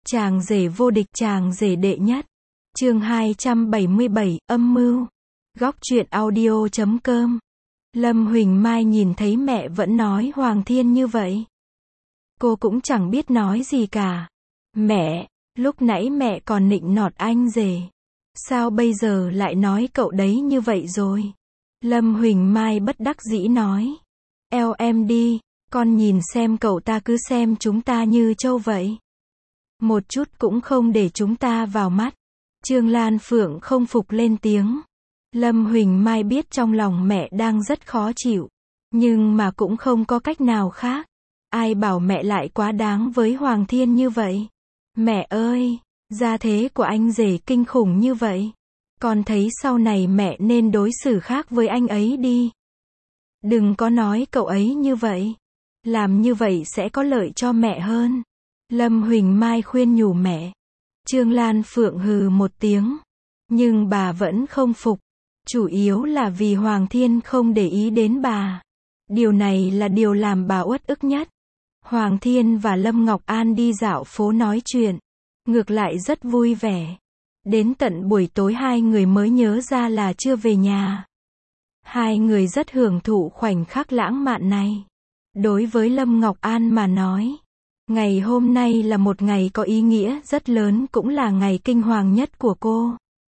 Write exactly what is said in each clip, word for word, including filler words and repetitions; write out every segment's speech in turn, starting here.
Chàng rể vô địch, chàng rể đệ nhất. Chương hai trăm bảy mươi bảy, âm mưu. Góc truyện audio chấm com. Lâm Huỳnh Mai nhìn thấy mẹ vẫn nói Hoàng Thiên như vậy. Cô cũng chẳng biết nói gì cả. Mẹ, lúc nãy mẹ còn nịnh nọt anh rể. Sao bây giờ lại nói cậu đấy như vậy rồi? Lâm Huỳnh Mai bất đắc dĩ nói. Eo em đi, con nhìn xem cậu ta cứ xem chúng ta như trâu vậy. Một chút cũng không để chúng ta vào mắt. Trương Lan Phượng không phục lên tiếng. Lâm Huỳnh Mai biết trong lòng mẹ đang rất khó chịu. Nhưng mà cũng không có cách nào khác. Ai bảo mẹ lại quá đáng với Hoàng Thiên như vậy? Mẹ ơi, gia thế của anh rể kinh khủng như vậy. Con thấy sau này mẹ nên đối xử khác với anh ấy đi. Đừng có nói cậu ấy như vậy. Làm như vậy sẽ có lợi cho mẹ hơn. Lâm Huỳnh Mai khuyên nhủ mẹ. Trương Lan Phượng hừ một tiếng. Nhưng bà vẫn không phục. Chủ yếu là vì Hoàng Thiên không để ý đến bà. Điều này là điều làm bà uất ức nhất. Hoàng Thiên và Lâm Ngọc An đi dạo phố nói chuyện. Ngược lại rất vui vẻ. Đến tận buổi tối hai người mới nhớ ra là chưa về nhà. Hai người rất hưởng thụ khoảnh khắc lãng mạn này. Đối với Lâm Ngọc An mà nói, ngày hôm nay là một ngày có ý nghĩa rất lớn, cũng là ngày kinh hoàng nhất của cô.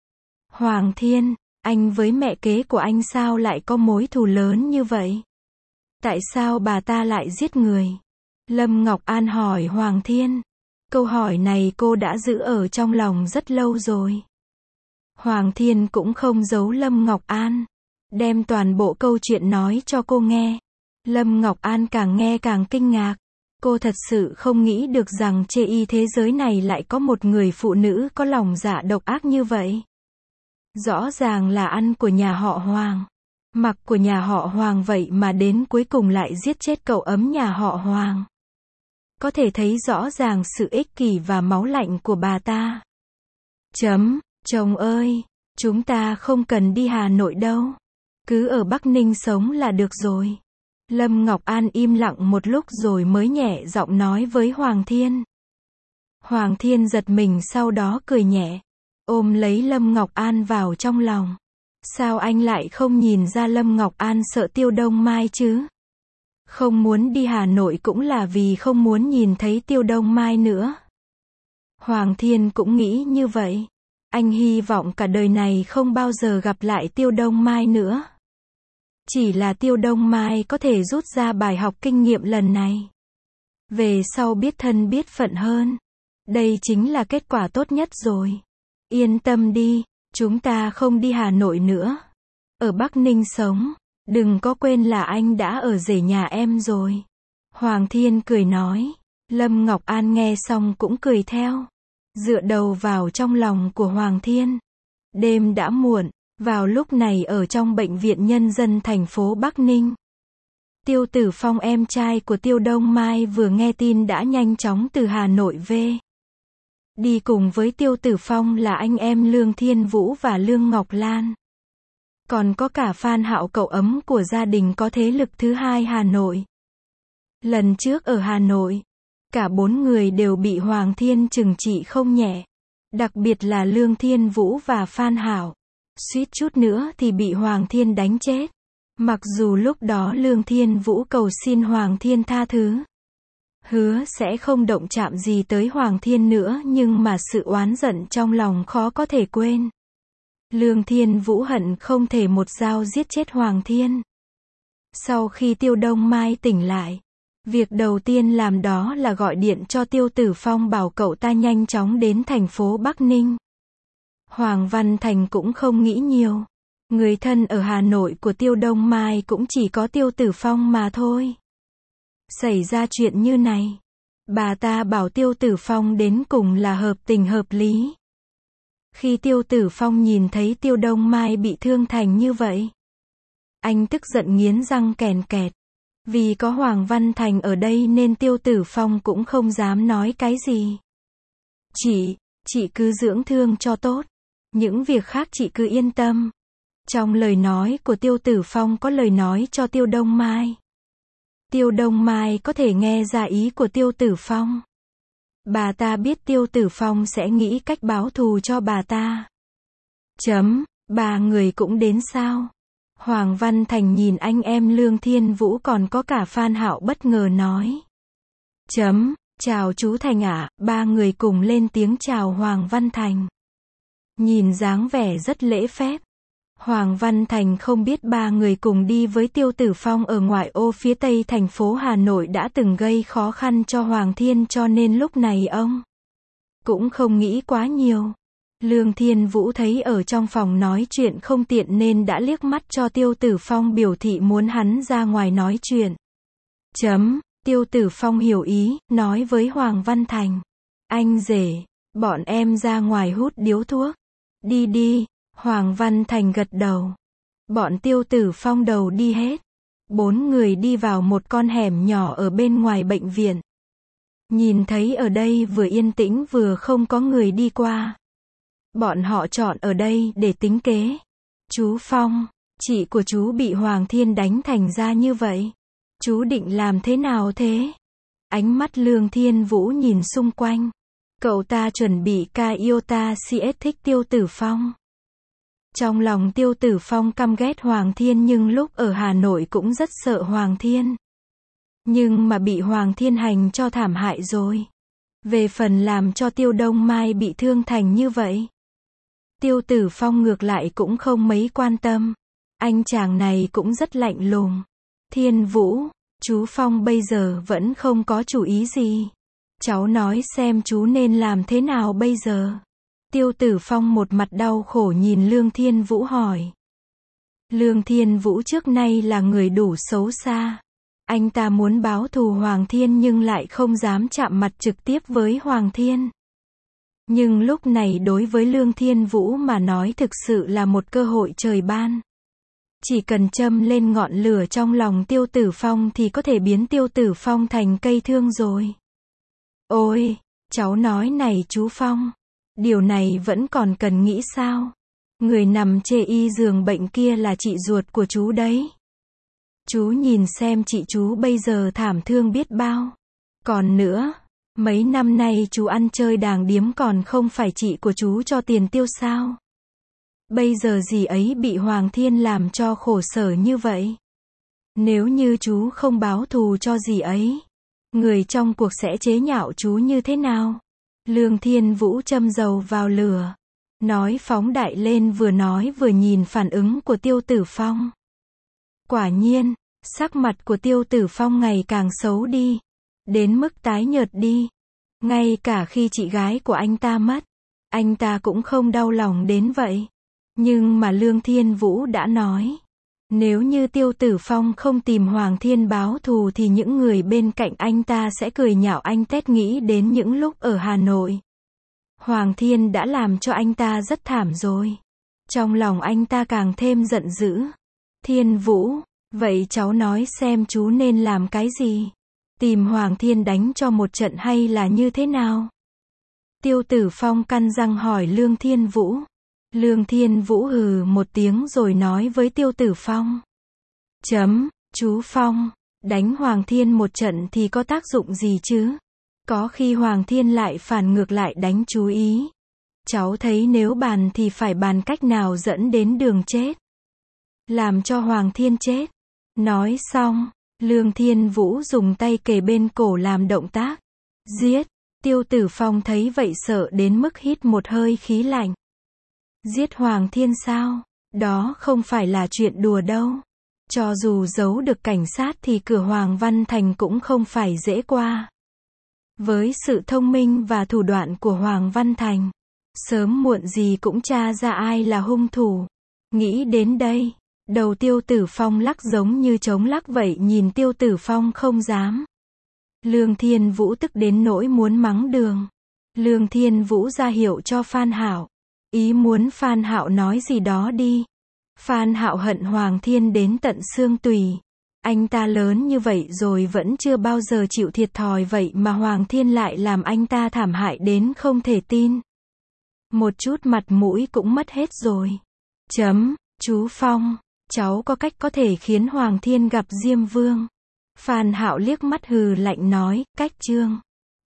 Hoàng Thiên, anh với mẹ kế của anh sao lại có mối thù lớn như vậy? Tại sao bà ta lại giết người? Lâm Ngọc An hỏi Hoàng Thiên. Câu hỏi này cô đã giữ ở trong lòng rất lâu rồi. Hoàng Thiên cũng không giấu Lâm Ngọc An. Đem toàn bộ câu chuyện nói cho cô nghe. Lâm Ngọc An càng nghe càng kinh ngạc. Cô thật sự không nghĩ được rằng trên y thế giới này lại có một người phụ nữ có lòng dạ độc ác như vậy. Rõ ràng là ăn của nhà họ Hoàng, mặc của nhà họ Hoàng vậy mà đến cuối cùng lại giết chết cậu ấm nhà họ Hoàng. Có thể thấy rõ ràng sự ích kỷ và máu lạnh của bà ta. Chấm, chồng ơi, chúng ta không cần đi Hà Nội đâu. Cứ ở Bắc Ninh sống là được rồi. Lâm Ngọc An im lặng một lúc rồi mới nhẹ giọng nói với Hoàng Thiên. Hoàng Thiên giật mình sau đó cười nhẹ. Ôm lấy Lâm Ngọc An vào trong lòng. Sao anh lại không nhìn ra Lâm Ngọc An sợ Tiêu Đông Mai chứ? Không muốn đi Hà Nội cũng là vì không muốn nhìn thấy Tiêu Đông Mai nữa. Hoàng Thiên cũng nghĩ như vậy. Anh hy vọng cả đời này không bao giờ gặp lại Tiêu Đông Mai nữa. Chỉ là Tiêu Đông Mai có thể rút ra bài học kinh nghiệm lần này. Về sau biết thân biết phận hơn. Đây chính là kết quả tốt nhất rồi. Yên tâm đi, chúng ta không đi Hà Nội nữa. Ở Bắc Ninh sống. Đừng có quên là anh đã ở rể nhà em rồi. Hoàng Thiên cười nói. Lâm Ngọc An nghe xong cũng cười theo. Dựa đầu vào trong lòng của Hoàng Thiên. Đêm đã muộn. Vào lúc này ở trong bệnh viện nhân dân thành phố Bắc Ninh. Tiêu Tử Phong em trai của Tiêu Đông Mai vừa nghe tin đã nhanh chóng từ Hà Nội về. Đi cùng với Tiêu Tử Phong là anh em Lương Thiên Vũ và Lương Ngọc Lan. Còn có cả Phan Hạo cậu ấm của gia đình có thế lực thứ hai Hà Nội. Lần trước ở Hà Nội, cả bốn người đều bị Hoàng Thiên trừng trị không nhẹ. Đặc biệt là Lương Thiên Vũ và Phan Hạo. Suýt chút nữa thì bị Hoàng Thiên đánh chết. Mặc dù lúc đó Lương Thiên Vũ cầu xin Hoàng Thiên tha thứ. Hứa sẽ không động chạm gì tới Hoàng Thiên nữa, nhưng mà sự oán giận trong lòng khó có thể quên. Lương Thiên Vũ hận không thể một dao giết chết Hoàng Thiên. Sau khi Tiêu Đông Mai tỉnh lại, việc đầu tiên làm đó là gọi điện cho Tiêu Tử Phong bảo cậu ta nhanh chóng đến thành phố Bắc Ninh. Hoàng Văn Thành cũng không nghĩ nhiều. Người thân ở Hà Nội của Tiêu Đông Mai cũng chỉ có Tiêu Tử Phong mà thôi. Xảy ra chuyện như này, bà ta bảo Tiêu Tử Phong đến cùng là hợp tình hợp lý. Khi Tiêu Tử Phong nhìn thấy Tiêu Đông Mai bị thương thành như vậy, anh tức giận nghiến răng kèn kẹt. Vì có Hoàng Văn Thành ở đây nên Tiêu Tử Phong cũng không dám nói cái gì. Chị, chị cứ dưỡng thương cho tốt. Những việc khác chị cứ yên tâm. Trong lời nói của Tiêu Tử Phong có lời nói cho Tiêu Đông Mai. Tiêu Đông Mai có thể nghe ra ý của Tiêu Tử Phong. Bà ta biết Tiêu Tử Phong sẽ nghĩ cách báo thù cho bà ta. Chấm, ba người cũng đến sao? Hoàng Văn Thành nhìn anh em Lương Thiên Vũ còn có cả Phan Hạo bất ngờ nói. Chấm, chào chú Thành ạ, ba người cùng lên tiếng chào Hoàng Văn Thành. Nhìn dáng vẻ rất lễ phép. Hoàng Văn Thành không biết ba người cùng đi với Tiêu Tử Phong ở ngoại ô phía tây thành phố Hà Nội đã từng gây khó khăn cho Hoàng Thiên, cho nên lúc này ông cũng không nghĩ quá nhiều. Lương Thiên Vũ thấy ở trong phòng nói chuyện không tiện nên đã liếc mắt cho Tiêu Tử Phong biểu thị muốn hắn ra ngoài nói chuyện. Chấm, Tiêu Tử Phong hiểu ý, nói với Hoàng Văn Thành. Anh rể, bọn em ra ngoài hút điếu thuốc. Đi đi. Hoàng Văn Thành gật đầu. Bọn Tiêu Tử Phong đầu đi hết. Bốn người đi vào một con hẻm nhỏ ở bên ngoài bệnh viện. Nhìn thấy ở đây vừa yên tĩnh vừa không có người đi qua. Bọn họ chọn ở đây để tính kế. Chú Phong, chị của chú bị Hoàng Thiên đánh thành ra như vậy. Chú định làm thế nào thế? Ánh mắt Lương Thiên Vũ nhìn xung quanh. Cậu ta chuẩn bị ca iota cs thích Tiêu Tử Phong. Trong lòng Tiêu Tử Phong căm ghét Hoàng Thiên nhưng lúc ở Hà Nội cũng rất sợ Hoàng Thiên. Nhưng mà bị Hoàng Thiên hành cho thảm hại rồi. Về phần làm cho Tiêu Đông Mai bị thương thành như vậy. Tiêu Tử Phong ngược lại cũng không mấy quan tâm. Anh chàng này cũng rất lạnh lùng. Thiên Vũ, chú Phong bây giờ vẫn không có chủ ý gì. Cháu nói xem chú nên làm thế nào bây giờ? Tiêu Tử Phong một mặt đau khổ nhìn Lương Thiên Vũ hỏi. Lương Thiên Vũ trước nay là người đủ xấu xa. Anh ta muốn báo thù Hoàng Thiên nhưng lại không dám chạm mặt trực tiếp với Hoàng Thiên. Nhưng lúc này đối với Lương Thiên Vũ mà nói thực sự là một cơ hội trời ban. Chỉ cần châm lên ngọn lửa trong lòng Tiêu Tử Phong thì có thể biến Tiêu Tử Phong thành cây thương rồi. Ôi, cháu nói này chú Phong. Điều này vẫn còn cần nghĩ sao? Người nằm chê y giường bệnh kia là chị ruột của chú đấy. Chú nhìn xem chị chú bây giờ thảm thương biết bao. Còn nữa, mấy năm nay chú ăn chơi đàng điếm còn không phải chị của chú cho tiền tiêu sao? Bây giờ dì ấy bị Hoàng Thiên làm cho khổ sở như vậy. Nếu như chú không báo thù cho dì ấy, người trong cuộc sẽ chế nhạo chú như thế nào? Lương Thiên Vũ châm dầu vào lửa. Nói phóng đại lên, vừa nói vừa nhìn phản ứng của Tiêu Tử Phong. Quả nhiên, sắc mặt của Tiêu Tử Phong ngày càng xấu đi. Đến mức tái nhợt đi. Ngay cả khi chị gái của anh ta mất, anh ta cũng không đau lòng đến vậy. Nhưng mà Lương Thiên Vũ đã nói. Nếu như Tiêu Tử Phong không tìm Hoàng Thiên báo thù thì những người bên cạnh anh ta sẽ cười nhạo anh tét, nghĩ đến những lúc ở Hà Nội. Hoàng Thiên đã làm cho anh ta rất thảm rồi. Trong lòng anh ta càng thêm giận dữ. Thiên Vũ, vậy cháu nói xem chú nên làm cái gì? Tìm Hoàng Thiên đánh cho một trận hay là như thế nào? Tiêu Tử Phong căn răng hỏi Lương Thiên Vũ. Lương Thiên Vũ hừ một tiếng rồi nói với Tiêu Tử Phong. Chấm, chú Phong, đánh Hoàng Thiên một trận thì có tác dụng gì chứ? Có khi Hoàng Thiên lại phản ngược lại đánh chú ý. Cháu thấy nếu bàn thì phải bàn cách nào dẫn đến đường chết. Làm cho Hoàng Thiên chết. Nói xong, Lương Thiên Vũ dùng tay kề bên cổ làm động tác. Giết. Tiêu Tử Phong thấy vậy sợ đến mức hít một hơi khí lạnh. Giết Hoàng Thiên sao? Đó không phải là chuyện đùa đâu. Cho dù giấu được cảnh sát thì cửa Hoàng Văn Thành cũng không phải dễ qua. Với sự thông minh và thủ đoạn của Hoàng Văn Thành, sớm muộn gì cũng tra ra ai là hung thủ. Nghĩ đến đây, đầu Tiêu Tử Phong lắc giống như trống lắc vậy, nhìn Tiêu Tử Phong không dám. Lương Thiên Vũ tức đến nỗi muốn mắng đường. Lương Thiên Vũ ra hiệu cho Phan Hạo. Ý muốn Phan Hạo nói gì đó đi. Phan Hạo hận Hoàng Thiên đến tận xương tủy. Anh ta lớn như vậy rồi vẫn chưa bao giờ chịu thiệt thòi vậy mà Hoàng Thiên lại làm anh ta thảm hại đến không thể tin. Một chút mặt mũi cũng mất hết rồi. Chấm, chú Phong, cháu có cách có thể khiến Hoàng Thiên gặp Diêm Vương. Phan Hạo liếc mắt hừ lạnh nói, cách chương.